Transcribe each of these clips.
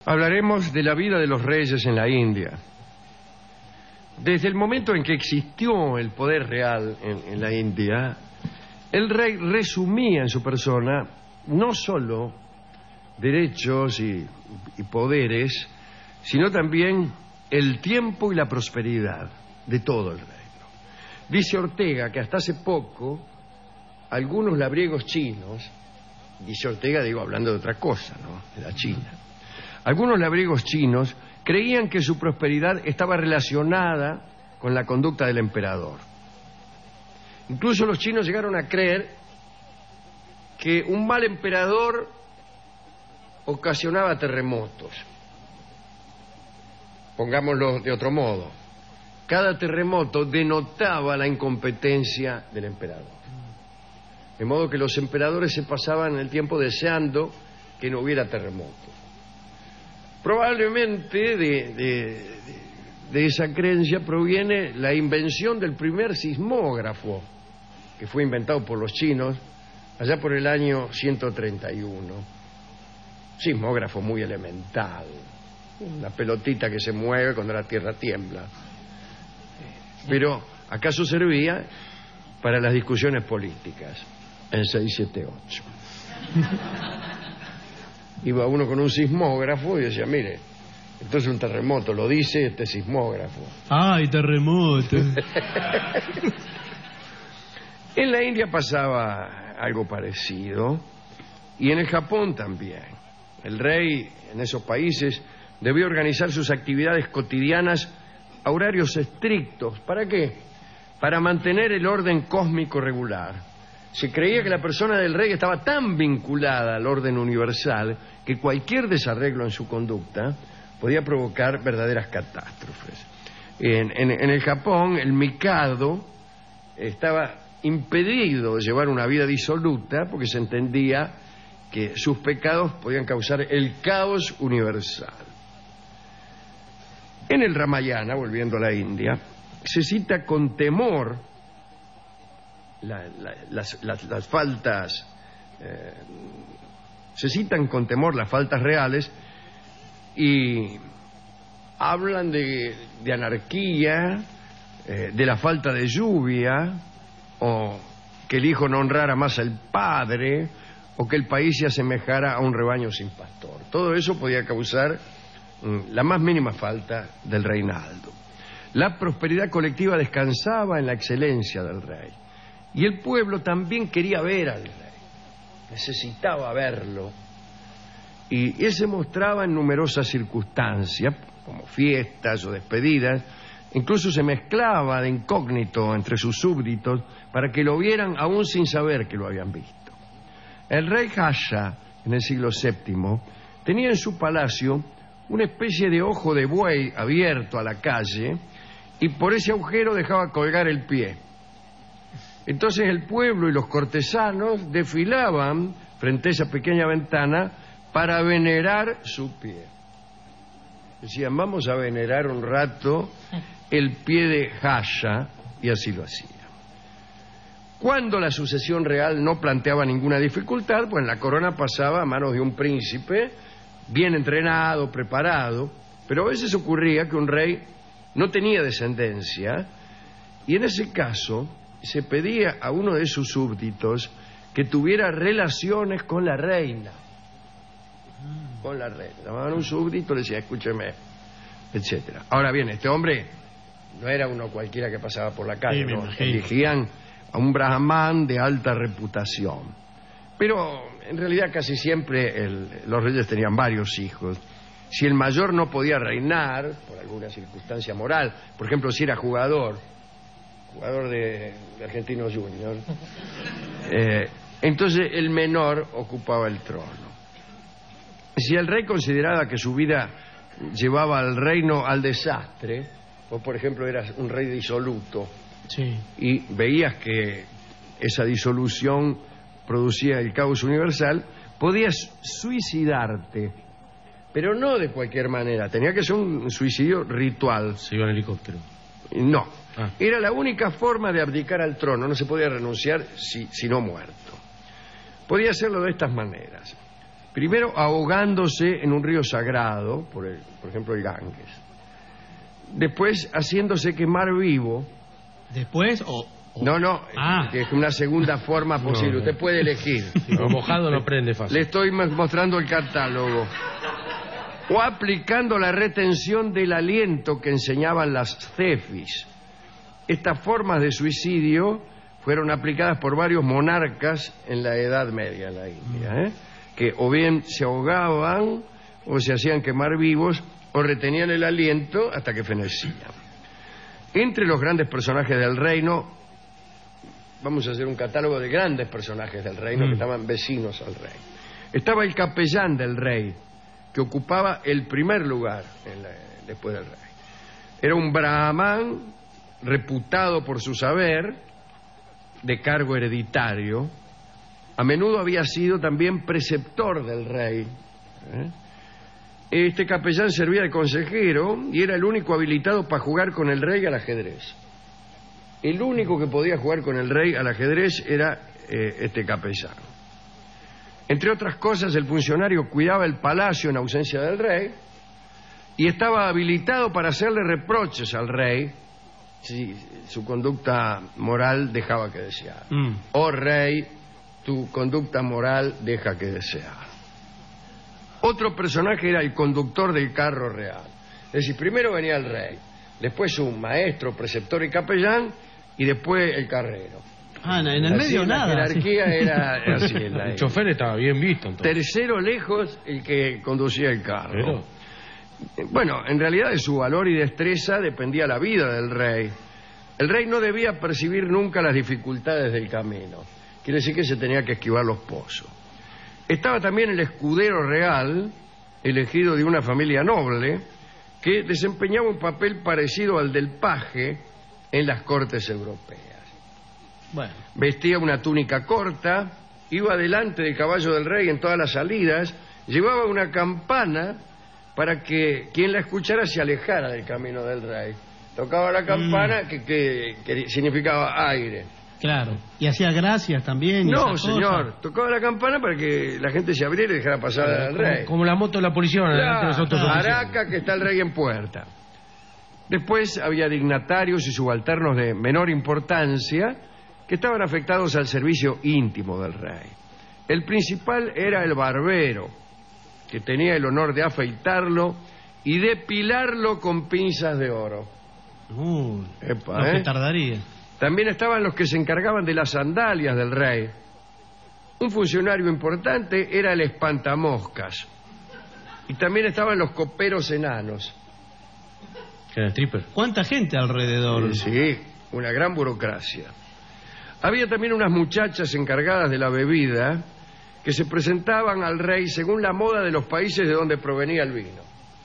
Hablaremos de la vida de los reyes en la India. Desde el momento en que existió el poder real en la India, el rey resumía en su persona no solo derechos y poderes, sino también el tiempo y la prosperidad de todo el reino. Dice Ortega que hasta hace poco algunos labriegos chinos, dice Ortega, digo, hablando de otra cosa, ¿no?, de la China. Algunos labriegos chinos creían que su prosperidad estaba relacionada con la conducta del emperador. Incluso los chinos llegaron a creer que un mal emperador ocasionaba terremotos. Pongámoslo de otro modo. Cada terremoto denotaba la incompetencia del emperador. De modo que los emperadores se pasaban el tiempo deseando que no hubiera terremotos. Probablemente de esa creencia proviene la invención del primer sismógrafo, que fue inventado por los chinos allá por el año 131. Sismógrafo muy elemental, una pelotita que se mueve cuando la tierra tiembla. Pero ¿acaso servía para las discusiones políticas? En 678. Iba uno con un sismógrafo y decía, mire, esto es un terremoto, lo dice este sismógrafo. ¡Ay, terremoto! En la India pasaba algo parecido y en el Japón también. El rey en esos países debió organizar sus actividades cotidianas a horarios estrictos. ¿Para qué? Para mantener el orden cósmico regular. Se creía que la persona del rey estaba tan vinculada al orden universal que cualquier desarreglo en su conducta podía provocar verdaderas catástrofes. En el Japón, el Mikado estaba impedido de llevar una vida disoluta porque se entendía que sus pecados podían causar el caos universal. En el Ramayana, volviendo a la India, se cita con temor las faltas, se citan con temor las faltas reales y hablan de anarquía, de la falta de lluvia, o que el hijo no honrara más al padre, o que el país se asemejara a un rebaño sin pastor. Todo eso podía causar la más mínima falta del reinaldo. La prosperidad colectiva descansaba en la excelencia del rey. Y el pueblo también quería ver al rey, necesitaba verlo. Y él se mostraba en numerosas circunstancias, como fiestas o despedidas. Incluso se mezclaba de incógnito entre sus súbditos para que lo vieran aún sin saber que lo habían visto. El rey Hasha, en el siglo VII, tenía en su palacio una especie de ojo de buey abierto a la calle y por ese agujero dejaba colgar el pie. Entonces el pueblo y los cortesanos desfilaban frente a esa pequeña ventana para venerar su pie. Decían, vamos a venerar un rato el pie de Hasha, y así lo hacían. Cuando la sucesión real no planteaba ninguna dificultad, pues la corona pasaba a manos de un príncipe bien entrenado, preparado, pero a veces ocurría que un rey no tenía descendencia y en ese caso se pedía a uno de sus súbditos que tuviera relaciones con la reina. Con la reina. Llamaban a un súbdito, le decía, escúcheme, etcétera. Ahora bien, este hombre no era uno cualquiera que pasaba por la calle, ¿no? Elegían a un brahman de alta reputación. Pero en realidad casi siempre los reyes tenían varios hijos. Si el mayor no podía reinar por alguna circunstancia moral, por ejemplo, si era jugador de Argentinos Juniors, entonces el menor ocupaba el trono. Si el rey consideraba que su vida llevaba al reino al desastre, o por ejemplo eras un rey disoluto, sí, y veías que esa disolución producía el caos universal, podías suicidarte, pero no de cualquier manera, tenía que ser un suicidio ritual. Se iba en helicóptero. No, era la única forma de abdicar al trono, no se podía renunciar si no muerto. Podía hacerlo de estas maneras. Primero ahogándose en un río sagrado, por ejemplo el Ganges. Después haciéndose quemar vivo. ¿Después No, que es una segunda forma posible. Usted puede elegir. Lo mojado no prende fácil. Le estoy mostrando el catálogo. O aplicando la retención del aliento que enseñaban las cefis. Estas formas de suicidio fueron aplicadas por varios monarcas en la Edad Media en la India, que o bien se ahogaban o se hacían quemar vivos o retenían el aliento hasta que fenecían. Entre los grandes personajes del reino, vamos a hacer un catálogo de grandes personajes del reino que estaban vecinos al rey. Estaba el capellán del rey, que ocupaba el primer lugar después del rey. Era un brahman reputado por su saber, de cargo hereditario. A menudo había sido también preceptor del rey. Este capellán servía de consejero y era el único habilitado para jugar con el rey al ajedrez. El único que podía jugar con el rey al ajedrez era este capellán. Entre otras cosas, el funcionario cuidaba el palacio en ausencia del rey y estaba habilitado para hacerle reproches al rey si su conducta moral dejaba que desear. Oh rey, tu conducta moral deja que desear. Otro personaje era el conductor del carro real. Es decir, primero venía el rey, después un maestro, preceptor y capellán, y después el carrero. En el medio nada. La jerarquía era así. El chofer estaba bien visto, entonces. Tercero lejos el que conducía el carro. Bueno, en realidad de su valor y destreza dependía la vida del rey. El rey no debía percibir nunca las dificultades del camino. Quiere decir que se tenía que esquivar los pozos. Estaba también el escudero real, elegido de una familia noble, que desempeñaba un papel parecido al del paje en las cortes europeas. Bueno. Vestía una túnica corta, iba delante del caballo del rey en todas las salidas, llevaba una campana para que quien la escuchara se alejara del camino del rey. Tocaba la campana que significaba aire. Claro. ¿Y hacía gracias también? No, señor. Tocaba la campana para que la gente se abriera y dejara pasar al rey. Como la moto de la policía. Araca, que está el rey en puerta. Después había dignatarios y subalternos de menor importancia que estaban afectados al servicio íntimo del rey. El principal era el barbero, que tenía el honor de afeitarlo y depilarlo con pinzas de oro. Que tardaría. También estaban los que se encargaban de las sandalias del rey. Un funcionario importante era el espantamoscas. Y también estaban los coperos enanos. ¿Era stripper? ¿Cuánta gente alrededor? Sí, una gran burocracia. Había también unas muchachas encargadas de la bebida que se presentaban al rey según la moda de los países de donde provenía el vino.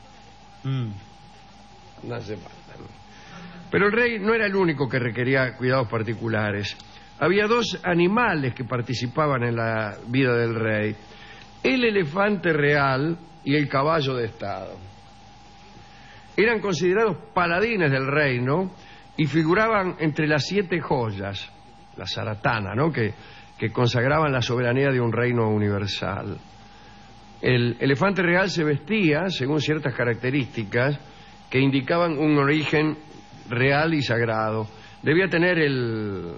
No hace falta. Pero el rey no era el único que requería cuidados particulares. Había dos animales que participaban en la vida del rey: el elefante real y el caballo de estado. Eran considerados paladines del reino y figuraban entre las 7 joyas, la zaratana, ¿no?, que consagraban la soberanía de un reino universal. El elefante real se vestía según ciertas características que indicaban un origen real y sagrado. Debía tener el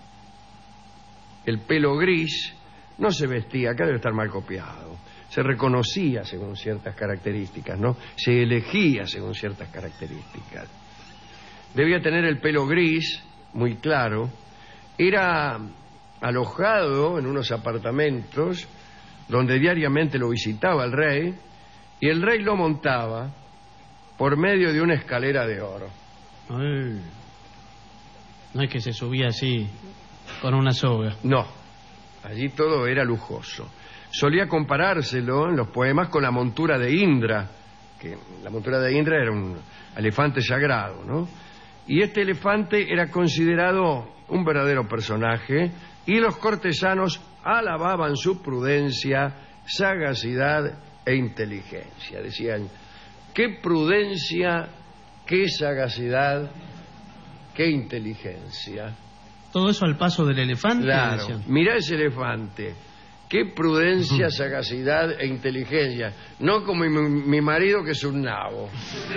pelo gris, no se vestía, acá debe estar mal copiado, se reconocía según ciertas características, ¿no? Se elegía según ciertas características. Debía tener el pelo gris, muy claro. Era alojado en unos apartamentos donde diariamente lo visitaba el rey, y el rey lo montaba por medio de una escalera de oro. Ay. No es que se subía así con una soga. No, allí todo era lujoso. Solía comparárselo en los poemas con la montura de Indra, que la montura de Indra era un elefante sagrado, ¿no? Y este elefante era considerado un verdadero personaje, y los cortesanos alababan su prudencia, sagacidad e inteligencia. Decían: qué prudencia, qué sagacidad, qué inteligencia. Todo eso al paso del elefante. Claro, mirá ese elefante, Qué prudencia, sagacidad e inteligencia. No como mi marido, que es un nabo.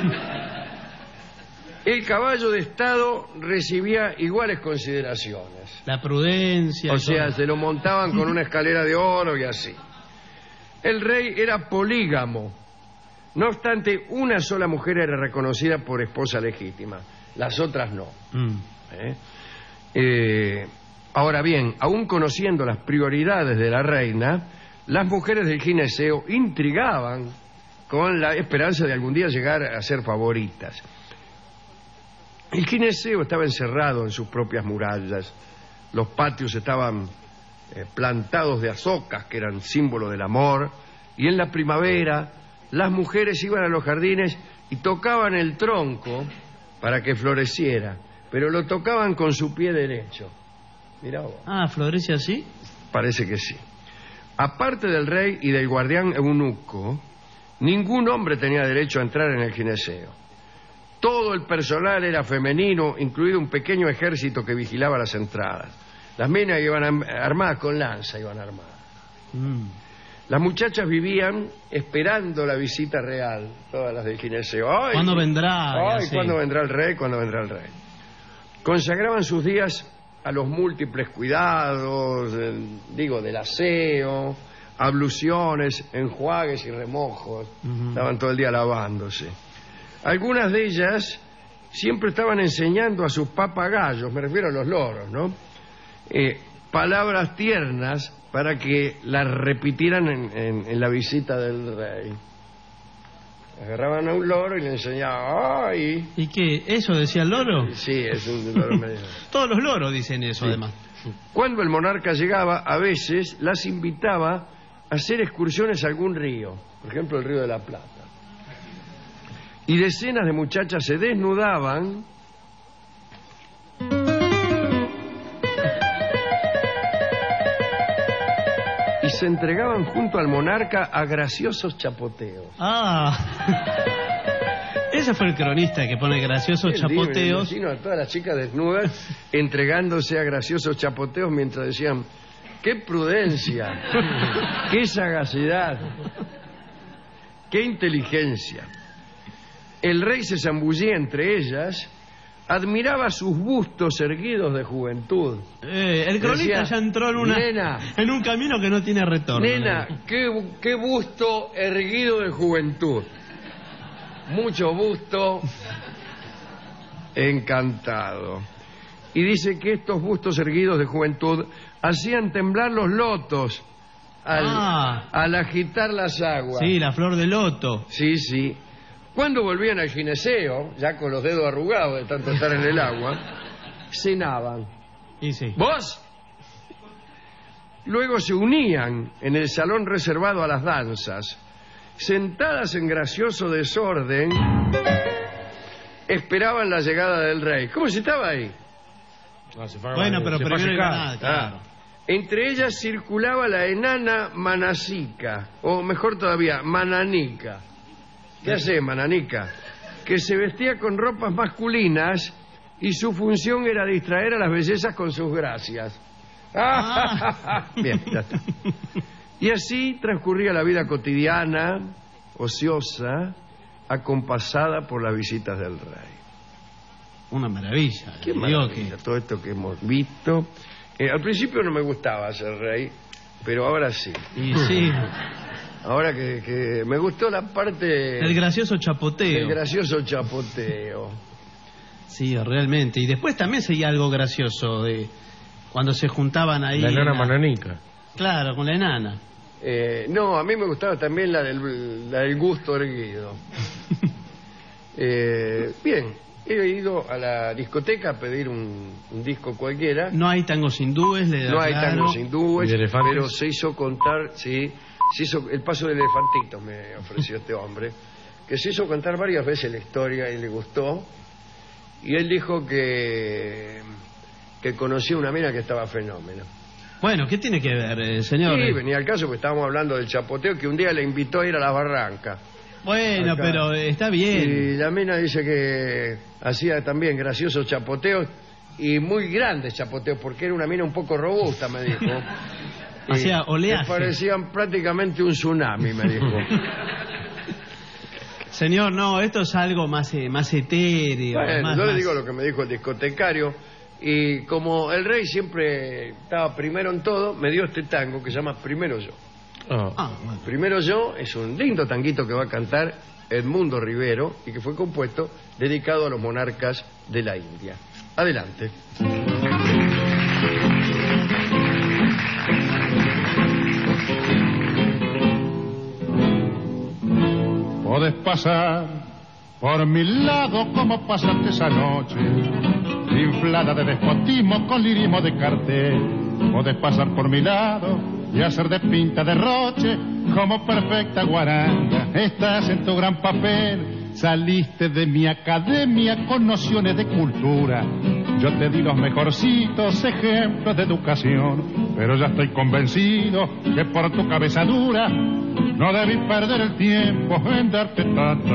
El caballo de estado recibía iguales consideraciones. La prudencia. O sea, se lo montaban con una escalera de oro y así. El rey era polígamo. No obstante, una sola mujer era reconocida por esposa legítima. Las otras no. Ahora bien, aún conociendo las prioridades de la reina, las mujeres del gineceo intrigaban con la esperanza de algún día llegar a ser favoritas. El gineceo estaba encerrado en sus propias murallas. Los patios estaban plantados de azocas, que eran símbolo del amor, y en la primavera las mujeres iban a los jardines y tocaban el tronco para que floreciera, pero lo tocaban con su pie derecho. Mirá vos. ¿Florece así? Parece que sí. Aparte del rey y del guardián eunuco, ningún hombre tenía derecho a entrar en el gineceo. Todo el personal era femenino, incluido un pequeño ejército que vigilaba las entradas. Las minas iban armadas con lanza, iban armadas. Las muchachas vivían esperando la visita real, todas las del gineceo. ¡Ay! ¿Cuándo vendrá? ¡Ay! ¿Cuándo vendrá el rey? ¿Cuándo vendrá el rey? Consagraban sus días a los múltiples cuidados, del aseo, abluciones, enjuagues y remojos. Estaban todo el día lavándose. Algunas de ellas siempre estaban enseñando a sus papagayos, me refiero a los loros, ¿no? Palabras tiernas para que las repitieran en la visita del rey. Agarraban a un loro y le enseñaban. ¡Ay! ¿Y qué? ¿Eso decía el loro? Sí, es un loro medio. Todos los loros dicen eso, sí. Además. Cuando el monarca llegaba, a veces las invitaba a hacer excursiones a algún río, por ejemplo el río de la Plata. Y decenas de muchachas se desnudaban y se entregaban junto al monarca a graciosos chapoteos. Ese fue el cronista que pone graciosos chapoteos. Me imagino a todas las chicas desnudas entregándose a graciosos chapoteos mientras decían: ¡qué prudencia! ¡Qué sagacidad! ¡Qué inteligencia! El rey se zambullía entre ellas, admiraba sus bustos erguidos de juventud. El cronista ya entró en un camino que no tiene retorno. Nena, qué busto erguido de juventud. Mucho busto, encantado. Y dice que estos bustos erguidos de juventud hacían temblar los lotos al agitar las aguas. Sí, la flor de loto. Sí, sí. Cuando volvían al gineceo, ya con los dedos arrugados de tanto estar en el agua, cenaban. Y sí. ¿Vos? Luego se unían en el salón reservado a las danzas. Sentadas en gracioso desorden, esperaban la llegada del rey. ¿Cómo se estaba ahí? Bueno, pero primero iba nada, claro. Entre ellas circulaba la enana Manasica, o mejor todavía, Mananica. ¿Qué hace Mananica? Que se vestía con ropas masculinas y su función era distraer a las bellezas con sus gracias. Bien, ya está. Y así transcurría la vida cotidiana, ociosa, acompasada por las visitas del rey. Una maravilla. Qué maravilla, todo esto que hemos visto. Al principio no me gustaba ser rey, pero ahora sí. Y sí. Ahora que me gustó la parte... El gracioso chapoteo. El gracioso chapoteo. Sí, realmente. Y después también seguía algo gracioso de cuando se juntaban ahí... La enana Mananica. Claro, con la enana. No, a mí me gustaba también la del gusto erguido. Bien, he ido a la discoteca a pedir un disco cualquiera. No hay tangos hindúes, no hay tangos hindúes, pero se hizo contar, sí, se hizo el paso del elefantito, me ofreció este hombre, que se hizo contar varias veces la historia y le gustó. Y él dijo que conocía una mina que estaba fenómeno. Bueno, ¿qué tiene que ver, señor? Sí, venía al caso porque estábamos hablando del chapoteo, que un día le invitó a ir a las barrancas. Bueno, acá. Pero está bien. Y la mina dice que hacía también graciosos chapoteos y muy grandes chapoteos, porque era una mina un poco robusta, me dijo. O sea, oleaje. Que parecían prácticamente un tsunami, me dijo. Señor, no, esto es algo más etéreo. Bueno, yo le digo lo que me dijo el discotecario. Y como el rey siempre estaba primero en todo, me dio este tango que se llama Primero Yo. Ah. Bueno. Primero Yo es un lindo tanguito que va a cantar Edmundo Rivero y que fue compuesto dedicado a los monarcas de la India. Adelante. Podés pasar por mi lado como pasaste esa noche, inflada de despotismo con lirismo de cartel. Podés pasar por mi lado y hacer de pinta derroche como perfecta guaranga. Estás en tu gran papel, saliste de mi academia con nociones de cultura. Yo te di los mejorcitos ejemplos de educación, pero ya estoy convencido que por tu cabeza dura no debí perder el tiempo en darte tanta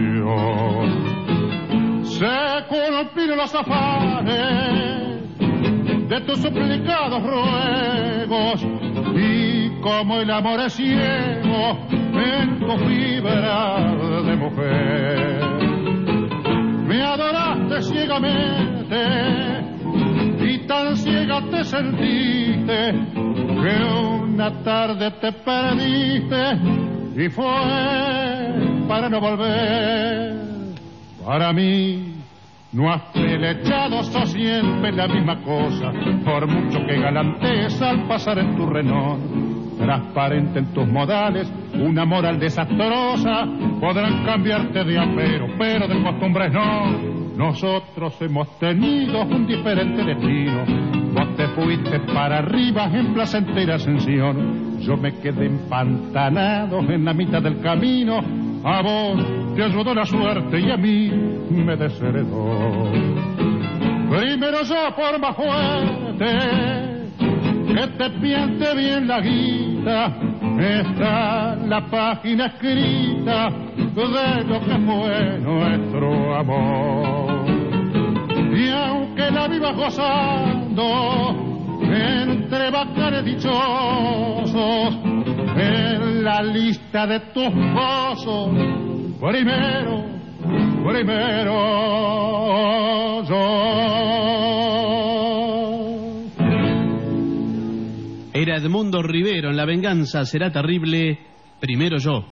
lección. Se cumplieron los afanes de tus suplicados ruegos, y como el amor es ciego en tu fibra de mujer, me adoraste ciegamente y tan ciega te sentiste que una tarde te perdiste y fue para no volver. Para mí no has pelechado, sos siempre la misma cosa, por mucho que galantees al pasar en tu Renault. Transparente en tus modales, una moral desastrosa, podrán cambiarte de apero, pero de costumbres no. Nosotros hemos tenido un diferente destino. Vos te fuiste para arriba en placentera ascensión, yo me quedé empantanado en la mitad del camino. A vos te ayudó la suerte y a mí me desheredó. Primero yo por más fuerte que te piente bien la guita, está la página escrita de lo que fue nuestro amor. Y aunque la vivas gozando entre bacanes dichosos, en la lista de tus gozos, primero yo. Era Edmundo Rivero en La venganza será terrible, primero yo.